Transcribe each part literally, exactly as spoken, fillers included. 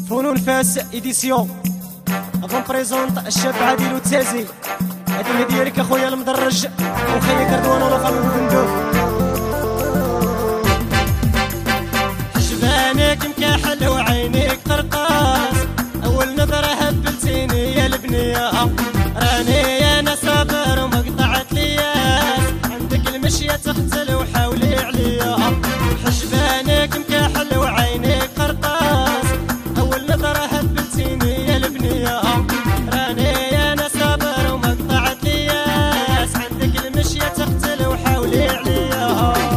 فنون فاس إديسيون افون بريزونط الشاب عادل والتازي. هادي الهدية لك اخويا المدرج وخيا كردوان ولا فامي بوكندوف. حجبانك مكاحل وعينيك قرقاص، اول نظرة هبلتيني يا البنية، راني انا صابر ومقطعت لياس، عندك المشية تقتل وحاولي عليا. حجبانك مكاحل وعينيك قرقاص، اول نظرة هبلتيني يا البنية، راني انا صابر ومقطعت لياس، عندك المشية تقتل وحاولي عليا.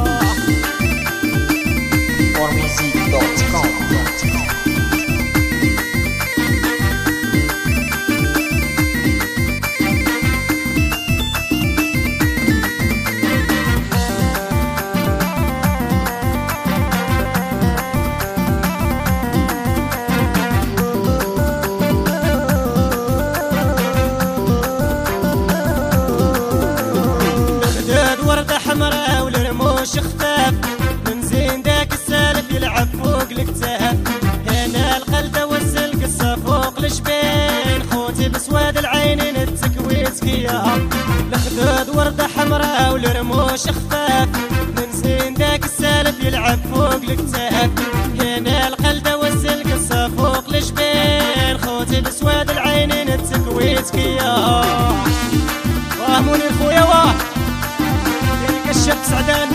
حمراء والرموش خفاف، من زين داك السالف يلعب فوق الكتاف، هنا القلدة والزلقصة فوق الجبين، خوتي بسواد العينين التكويت كيا. الخدود وردة حمراء والرموش خفاف، من زين داك السالف يلعب فوق الكتاف، هنا القلدة والزلقصة فوق الجبين، خوتي بسواد العينين التكويت كيا. واه منير خويا واه الشاب سعدان.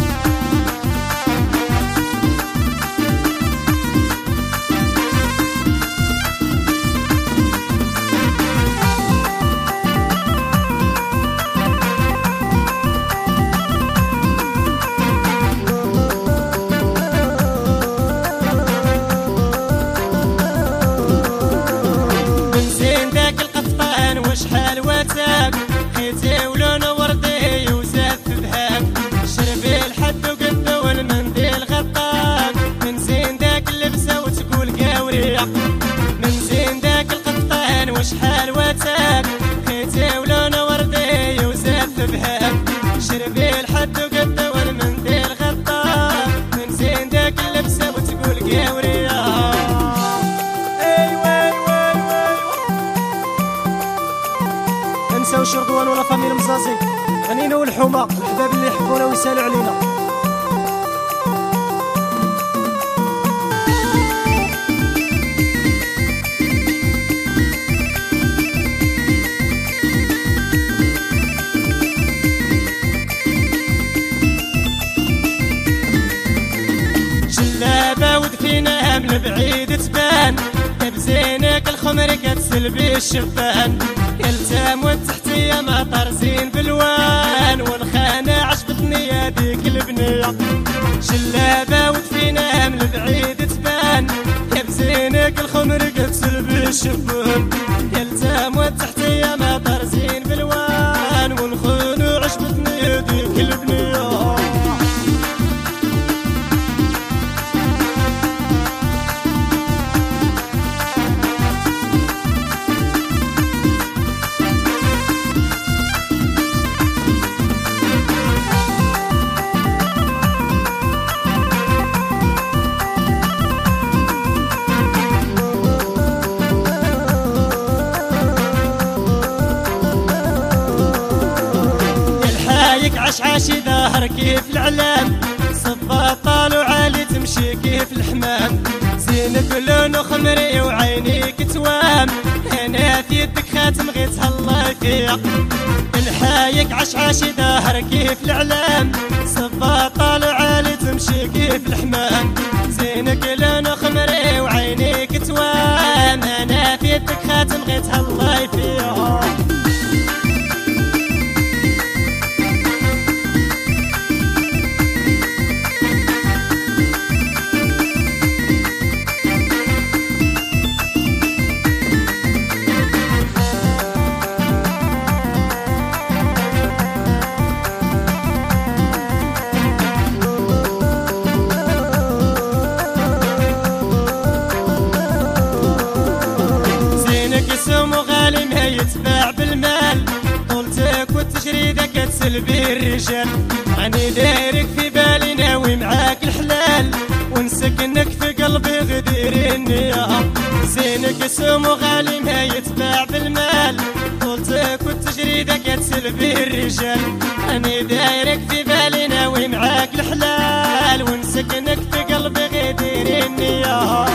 من زين ذاك القفطان وشحال واتاك، خيتي ولونه وردي وزاد شربي الحد وقده والمنديل غطاك، من زين داك اللبسه وتقول قاورية، من زين داك القطان وشحال واتاك، خيتي ولونه وردي وزاد ثبهاك، شربي الحد وقده والمنديل غطاك، من زين داك اللبسه وتقول قاورية. ايوا ايوا ايوا انساو شردوان ولا فامي المزازي، غنينا والحومه الحباب اللي يحبونا ويسالوا علينا. جلابه ودفينها من بعيد تبان، بزينك الخمر كتسلبي الشبان، يلتام والتحتيه مطر زين بالوان، والخانه عجبتني هذيك البنيه. جلابه ودفينها من بعيد تبان، بزينك الخمر كتسلبي الشبان، يلتام والتحتيه مطر زين بالوان، والخانه عجبتني هذيك البنيه. عشعاشي ظاهر كيف العلام، صباط طالو عالي تمشي كيف الحمام، زينك لونه خمري وعينيك توام، هنا في يدك خاتم غيتها الله فيا. الحايك عشعاشي ظاهر كيف العلام، صباط طالو عالي تمشي كيف الحمام، زينك لونه خمري وعينيك توام، هنا في يدك خاتم غيتها الله فيا. يتباع بالمال، طولتك والتجريدة كتسلبي الرجال، راني دايرك في بالي ناوي معاك الحلال، ونسكنك في قلبي غدير النية. مرسوم وغالي ما يتباع بالمال، طولتك والتجريدة كتسلبي الرجال. راني دايرك في بالي ناوي معاك الحلال، ونسكنك في قلبي غير ديري النية.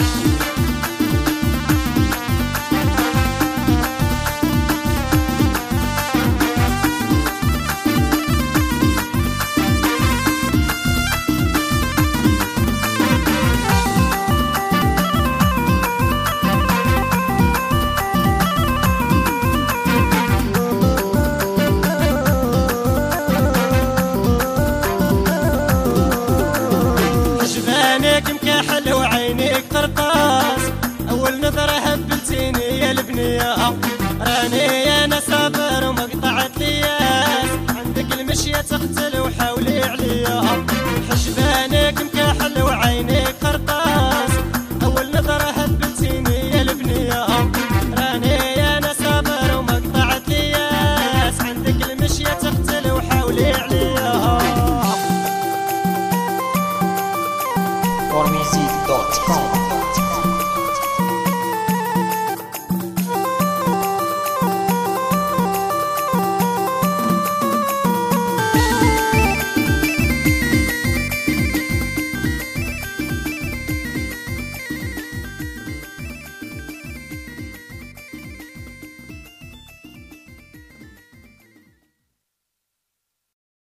مكاحل وعينيك قرطاس، أول نظرة هبلتيني يا البنية. راني أنا صابر ومقطع الياس، عندك المشية تقتل وحاولي عليا. حجبانك